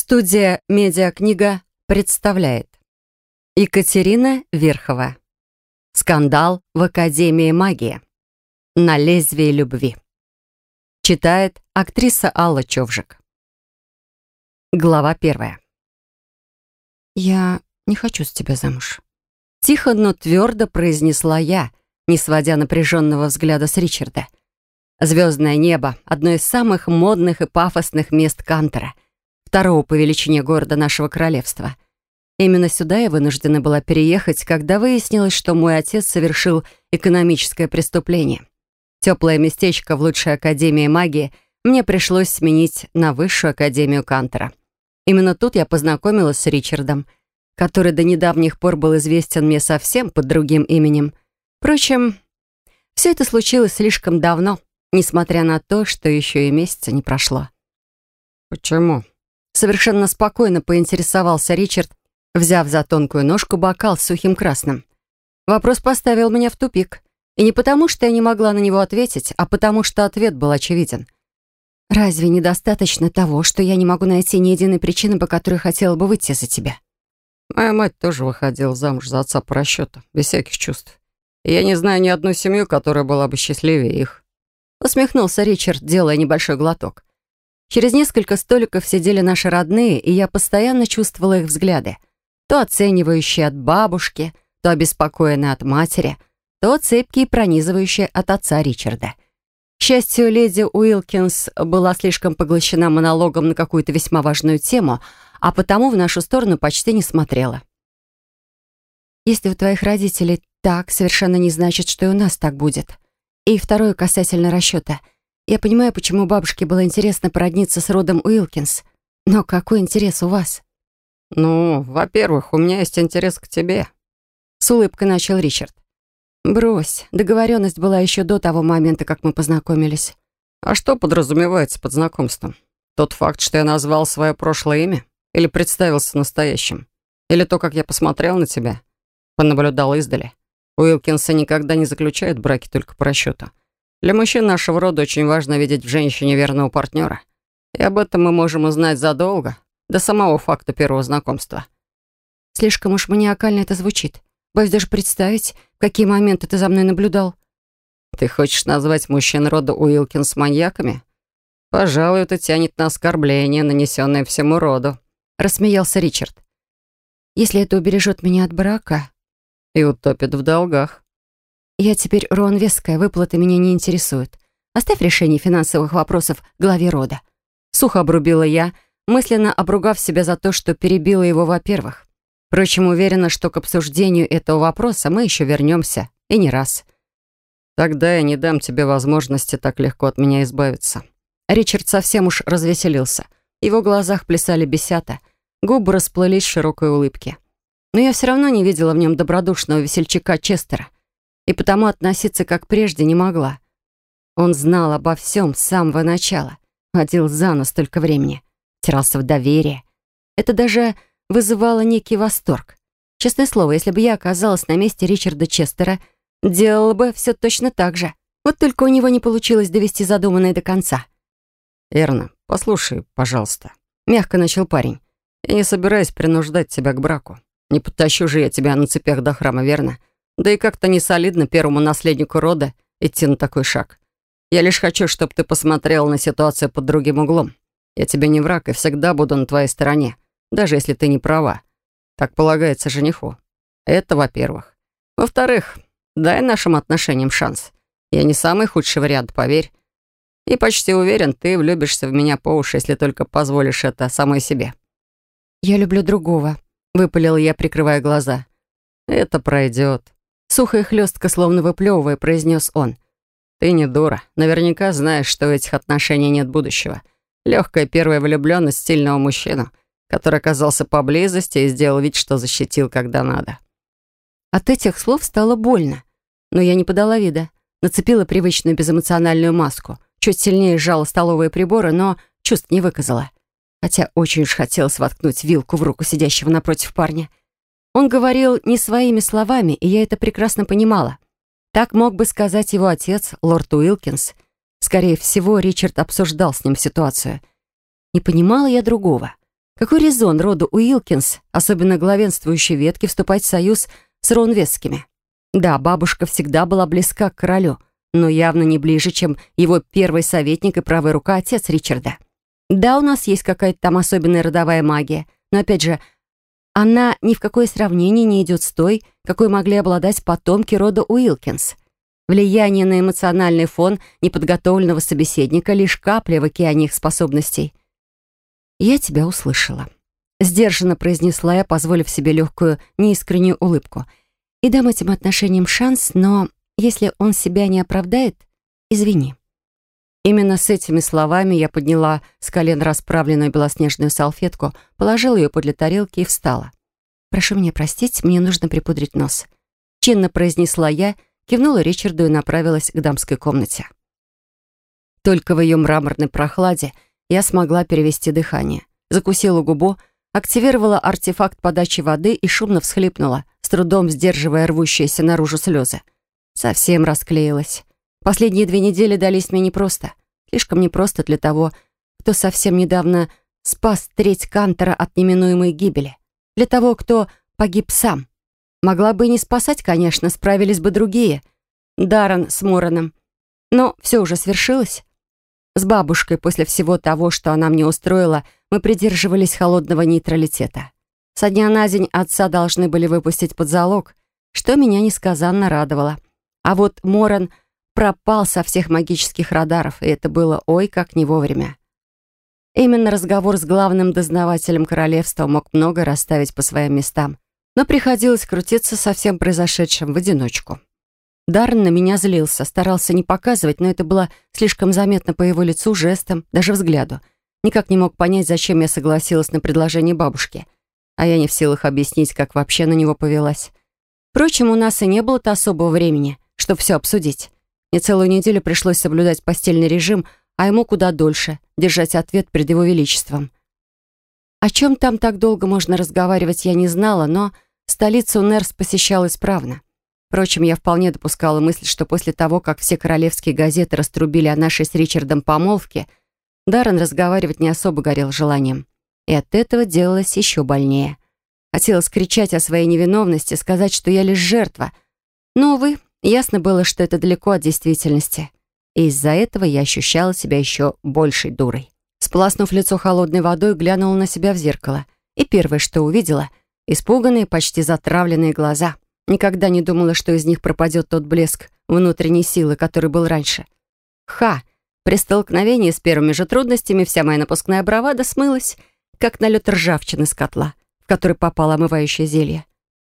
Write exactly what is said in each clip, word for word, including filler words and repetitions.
Студия «Медиакнига» представляет Екатерина Верхова. Скандал в Академии магии. На лезвии любви. Читает актриса Алла Човжик. Глава первая. «Я не хочу с тебя замуж», — тихо, но твердо произнесла я, не сводя напряженного взгляда с Ричарда. Звездное небо — одно из самых модных и пафосных мест Кантера, второго по величине города нашего королевства. Именно сюда я вынуждена была переехать, когда выяснилось, что мой отец совершил экономическое преступление. Теплое местечко в лучшей академии магии мне пришлось сменить на высшую академию Кантера. Именно тут я познакомилась с Ричардом, который до недавних пор был известен мне совсем под другим именем. Впрочем, все это случилось слишком давно, несмотря на то, что еще и месяца не прошло. «Почему?» Совершенно спокойно поинтересовался Ричард, взяв за тонкую ножку бокал с сухим красным. Вопрос поставил меня в тупик. И не потому, что я не могла на него ответить, а потому, что ответ был очевиден. «Разве недостаточно того, что я не могу найти ни единой причины, по которой хотела бы выйти за тебя?» Моя мать тоже выходила замуж за отца по расчету, без всяких чувств. И я не знаю ни одной семью, которая была бы счастливее их. Усмехнулся Ричард, делая небольшой глоток. Через несколько столиков сидели наши родные, и я постоянно чувствовала их взгляды. То оценивающие от бабушки, то обеспокоенные от матери, то цепкие и пронизывающие от отца Ричарда. К счастью, леди Уилкинс была слишком поглощена монологом на какую-то весьма важную тему, а потому в нашу сторону почти не смотрела. «Если у твоих родителей так, совершенно не значит, что и у нас так будет. И второе касательно расчета. Я понимаю, почему бабушке было интересно породниться с родом Уилкинс. Но какой интерес у вас?» «Ну, во-первых, у меня есть интерес к тебе», — с улыбкой начал Ричард. «Брось, договоренность была еще до того момента, как мы познакомились». «А что подразумевается под знакомством? Тот факт, что я назвал свое прошлое имя? Или представился настоящим? Или то, как я посмотрел на тебя? Понаблюдал издали? Уилкинсы никогда не заключают браки только по расчету. Для мужчин нашего рода очень важно видеть в женщине верного партнера. И об этом мы можем узнать задолго, до самого факта первого знакомства». «Слишком уж маниакально это звучит. Боюсь даже представить, в какие моменты ты за мной наблюдал». «Ты хочешь назвать мужчин рода Уилкинс маньяками? Пожалуй, это тянет на оскорбление, нанесенное всему роду», — рассмеялся Ричард. «Если это убережет меня от брака...» «И утопит в долгах». «Я теперь Рон Веская, выплаты меня не интересуют. Оставь решение финансовых вопросов главе рода». Сухо обрубила я, мысленно обругав себя за то, что перебила его во-первых. Впрочем, уверена, что к обсуждению этого вопроса мы еще вернемся, и не раз. «Тогда я не дам тебе возможности так легко от меня избавиться». Ричард совсем уж развеселился. В его глазах плясали бесята, губы расплылись в широкой улыбке. Но я все равно не видела в нем добродушного весельчака Честера, и потому относиться как прежде не могла. Он знал обо всем с самого начала, водил за нос столько времени, втирался в доверие. Это даже вызывало некий восторг. Честное слово, если бы я оказалась на месте Ричарда Честера, делала бы все точно так же. Вот только у него не получилось довести задуманное до конца. «Эрна, послушай, пожалуйста», — мягко начал парень. «Я не собираюсь принуждать тебя к браку. Не подтащу же я тебя на цепях до храма, верно? Да и как-то не солидно первому наследнику рода идти на такой шаг. Я лишь хочу, чтобы ты посмотрел на ситуацию под другим углом. Я тебе не враг и всегда буду на твоей стороне, даже если ты не права. Так полагается жениху. Это во-первых. Во-вторых, дай нашим отношениям шанс. Я не самый худший вариант, поверь. И почти уверен, ты влюбишься в меня по уши, если только позволишь это самой себе». «Я люблю другого», — выпалила я, прикрывая глаза. «Это пройдет», — сухо и хлестко, словно выплевывая, произнес он. «Ты не дура. Наверняка знаешь, что в этих отношениях нет будущего. Легкая первая влюбленность сильного мужчину, который оказался поблизости и сделал вид, что защитил, когда надо». От этих слов стало больно, но я не подала вида. Нацепила привычную безэмоциональную маску, чуть сильнее сжала столовые приборы, но чувств не выказала. Хотя очень уж хотелось воткнуть вилку в руку сидящего напротив парня. Он говорил не своими словами, и я это прекрасно понимала. Так мог бы сказать его отец, лорд Уилкинс. Скорее всего, Ричард обсуждал с ним ситуацию. Не понимала я другого. Какой резон роду Уилкинс, особенно главенствующей ветки, вступать в союз с Роунвесскими? Да, бабушка всегда была близка к королю, но явно не ближе, чем его первый советник и правая рука отец Ричарда. Да, у нас есть какая-то там особенная родовая магия, но опять же, она ни в какое сравнение не идет с той, какой могли обладать потомки рода Уилкинс. Влияние на эмоциональный фон неподготовленного собеседника — лишь капля в океане их способностей. «Я тебя услышала», — сдержанно произнесла я, позволив себе легкую, неискреннюю улыбку. «И дам этим отношениям шанс, но если он себя не оправдает, извини». Именно с этими словами я подняла с колен расправленную белоснежную салфетку, положила ее подле тарелки и встала. «Прошу меня простить, мне нужно припудрить нос», — чинно произнесла я, кивнула Ричарду и направилась к дамской комнате. Только в ее мраморной прохладе я смогла перевести дыхание. Закусила губу, активировала артефакт подачи воды и шумно всхлипнула, с трудом сдерживая рвущиеся наружу слезы. Совсем расклеилась. Последние две недели дались мне непросто. Слишком непросто для того, кто совсем недавно спас треть Кантера от неминуемой гибели. Для того, кто погиб сам. Могла бы и не спасать, конечно, справились бы другие. Даррен с Мораном. Но все уже свершилось. С бабушкой после всего того, что она мне устроила, мы придерживались холодного нейтралитета. Со дня на день отца должны были выпустить под залог, что меня несказанно радовало. А вот Моран пропал со всех магических радаров, и это было ой как не вовремя. Именно разговор с главным дознавателем королевства мог много расставить по своим местам, но приходилось крутиться со всем произошедшим в одиночку. Даррен на меня злился, старался не показывать, но это было слишком заметно по его лицу, жестам, даже взгляду. Никак не мог понять, зачем я согласилась на предложение бабушки, а я не в силах объяснить, как вообще на него повелась. Впрочем, у нас и не было-то особого времени, чтобы все обсудить. Мне целую неделю пришлось соблюдать постельный режим, а ему куда дольше держать ответ перед его величеством. О чем там так долго можно разговаривать, я не знала, но столицу Нерс посещала исправно. Впрочем, я вполне допускала мысль, что после того, как все королевские газеты раструбили о нашей с Ричардом помолвке, Даррен разговаривать не особо горел желанием. И от этого делалось еще больнее. Хотелось кричать о своей невиновности, сказать, что я лишь жертва. Но, увы, ясно было, что это далеко от действительности. И из-за этого я ощущала себя еще большей дурой. Сполоснув лицо холодной водой, глянула на себя в зеркало. И первое, что увидела — испуганные, почти затравленные глаза. Никогда не думала, что из них пропадет тот блеск внутренней силы, который был раньше. Ха! При столкновении с первыми же трудностями вся моя напускная бравада смылась, как налет ржавчины с котла, в который попало омывающее зелье.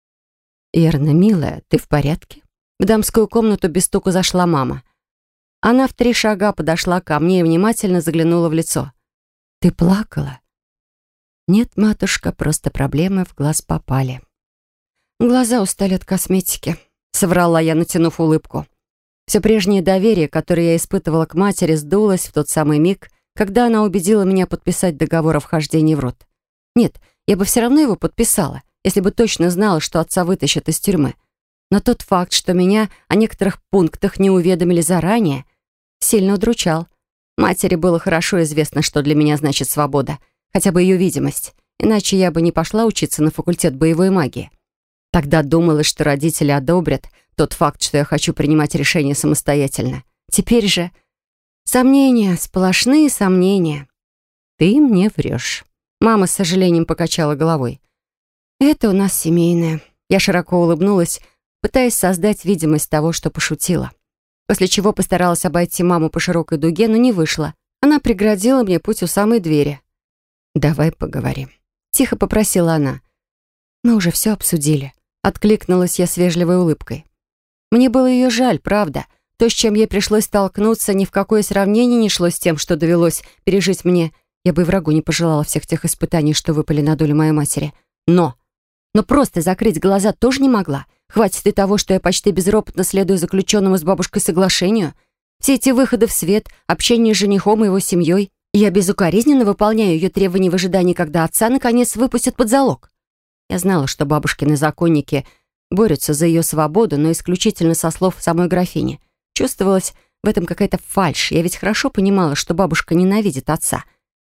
«Ирна, милая, ты в порядке?» В дамскую комнату без стука зашла мама. Она в три шага подошла ко мне и внимательно заглянула в лицо. «Ты плакала?» «Нет, матушка, просто проблемы в глаз попали». «Глаза устали от косметики», — соврала я, натянув улыбку. Все прежнее доверие, которое я испытывала к матери, сдулось в тот самый миг, когда она убедила меня подписать договор о вхождении в род. Нет, я бы все равно его подписала, если бы точно знала, что отца вытащат из тюрьмы. Но тот факт, что меня о некоторых пунктах не уведомили заранее, сильно удручал. Матери было хорошо известно, что для меня значит свобода, хотя бы ее видимость, иначе я бы не пошла учиться на факультет боевой магии. Тогда думала, что родители одобрят тот факт, что я хочу принимать решения самостоятельно. Теперь же сомнения, сплошные сомнения. «Ты мне врешь». Мама с сожалением покачала головой. «Это у нас семейное». Я широко улыбнулась, пытаясь создать видимость того, что пошутила. После чего постаралась обойти маму по широкой дуге, но не вышло. Она преградила мне путь у самой двери. «Давай поговорим», — тихо попросила она. «Мы уже все обсудили», — откликнулась я с вежливой улыбкой. Мне было ее жаль, правда. То, с чем ей пришлось столкнуться, ни в какое сравнение не шло с тем, что довелось пережить мне. Я бы и врагу не пожелала всех тех испытаний, что выпали на долю моей матери. Но... Но просто закрыть глаза тоже не могла. Хватит и того, что я почти безропотно следую заключенному с бабушкой соглашению. Все эти выходы в свет, общение с женихом и его семьей. Я безукоризненно выполняю ее требования в ожидании, когда отца наконец выпустят под залог. Я знала, что бабушкины законники борются за ее свободу, но исключительно со слов самой графини. Чувствовалась в этом какая-то фальшь. Я ведь хорошо понимала, что бабушка ненавидит отца.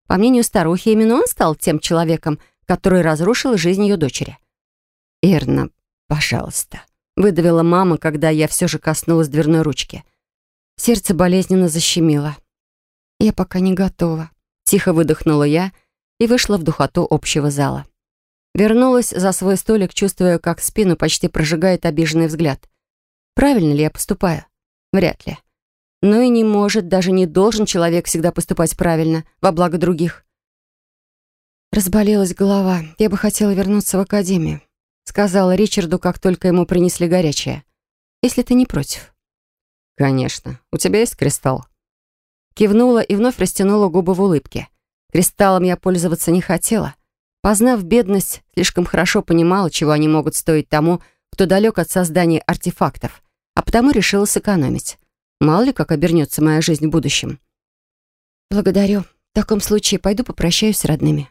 По мнению старухи, именно он стал тем человеком, который разрушил жизнь ее дочери. «Ирна, пожалуйста», — выдавила мама, когда я все же коснулась дверной ручки. Сердце болезненно защемило. «Я пока не готова», — тихо выдохнула я и вышла в духоту общего зала. Вернулась за свой столик, чувствуя, как спину почти прожигает обиженный взгляд. Правильно ли я поступаю? Вряд ли. Но и не может, даже не должен человек всегда поступать правильно, во благо других. Разболелась голова. Я бы хотела вернуться в академию, сказала Ричарду, как только ему принесли горячее. Если ты не против. Конечно. У тебя есть кристалл? Кивнула и вновь растянула губы в улыбке. Кристаллом я пользоваться не хотела. Познав бедность, слишком хорошо понимала, чего они могут стоить тому, кто далек от создания артефактов, а потому решила сэкономить. Мало ли, как обернется моя жизнь в будущем. Благодарю. В таком случае пойду попрощаюсь с родными.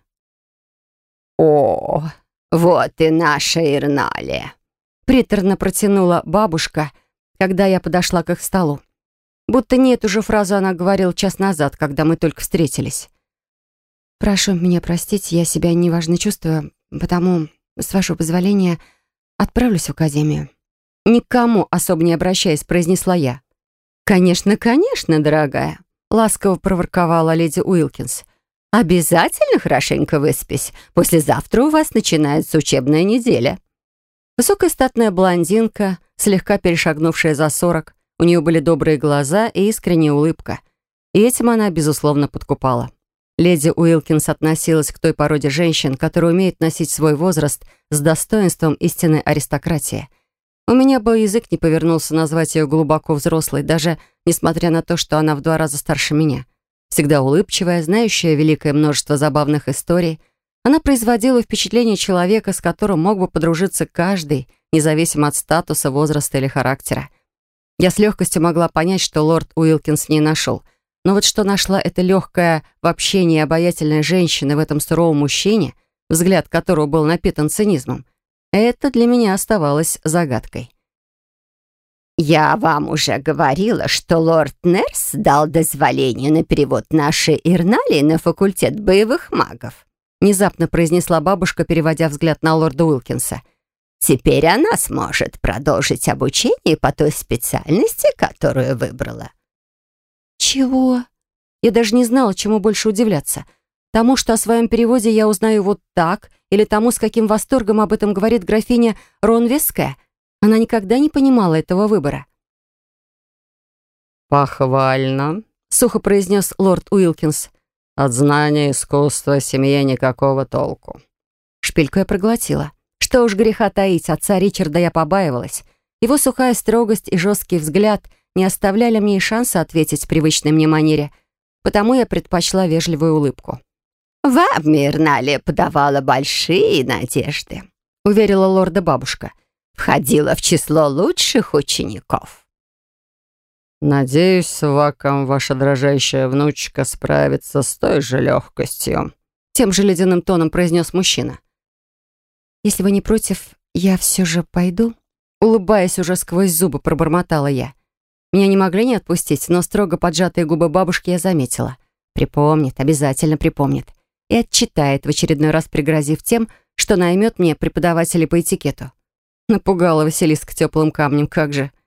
«О, вот и наша Ирналия!» Приторно протянула бабушка, когда я подошла к их столу. Будто не эту же фразу она говорила час назад, когда мы только встретились. «Прошу меня простить, я себя неважно чувствую, потому, с вашего позволения, отправлюсь в академию». «Никому особо не обращаясь», — произнесла я. «Конечно, конечно, дорогая», — ласково проворковала леди Уилкинс. «Обязательно хорошенько выспись. Послезавтра у вас начинается учебная неделя». Высокая статная блондинка, слегка перешагнувшая за сорок, у нее были добрые глаза и искренняя улыбка. И этим она, безусловно, подкупала. Леди Уилкинс относилась к той породе женщин, которые умеют носить свой возраст с достоинством истинной аристократии. У меня бы язык не повернулся назвать ее глубоко взрослой, даже несмотря на то, что она в два раза старше меня. Всегда улыбчивая, знающая великое множество забавных историй, она производила впечатление человека, с которым мог бы подружиться каждый, независимо от статуса, возраста или характера. Я с легкостью могла понять, что лорд Уилкинс в ней нашел. Но вот что нашла эта легкая в общении обаятельная женщина в этом суровом мужчине, взгляд которого был напитан цинизмом, это для меня оставалось загадкой. «Я вам уже говорила, что лорд Нерс дал дозволение на перевод нашей Ирналии на факультет боевых магов», внезапно произнесла бабушка, переводя взгляд на лорда Уилкинса. «Теперь она сможет продолжить обучение по той специальности, которую выбрала». «Чего?» Я даже не знала, чему больше удивляться. Тому, что о своем переводе я узнаю вот так, или тому, с каким восторгом об этом говорит графиня Ронвесская. Она никогда не понимала этого выбора. «Похвально», — сухо произнес лорд Уилкинс. «От знания искусства семье никакого толку». Шпильку я проглотила. Что уж греха таить, отца Ричарда я побаивалась. Его сухая строгость и жесткий взгляд не оставляли мне и шанса ответить в привычной мне манере, потому я предпочла вежливую улыбку. «Вам Ирналия подавала большие надежды», — уверила лорда бабушка. «Входила в число лучших учеников». «Надеюсь, с Ваком ваша дрожащая внучка справится с той же легкостью», — тем же ледяным тоном произнес мужчина. «Если вы не против, я все же пойду?» Улыбаясь уже сквозь зубы, пробормотала я. Меня не могли не отпустить, но строго поджатые губы бабушки я заметила. Припомнит, обязательно припомнит. И отчитает, в очередной раз пригрозив тем, что наймет мне преподавателей по этикету. Напугала Василиска теплым камнем, как же.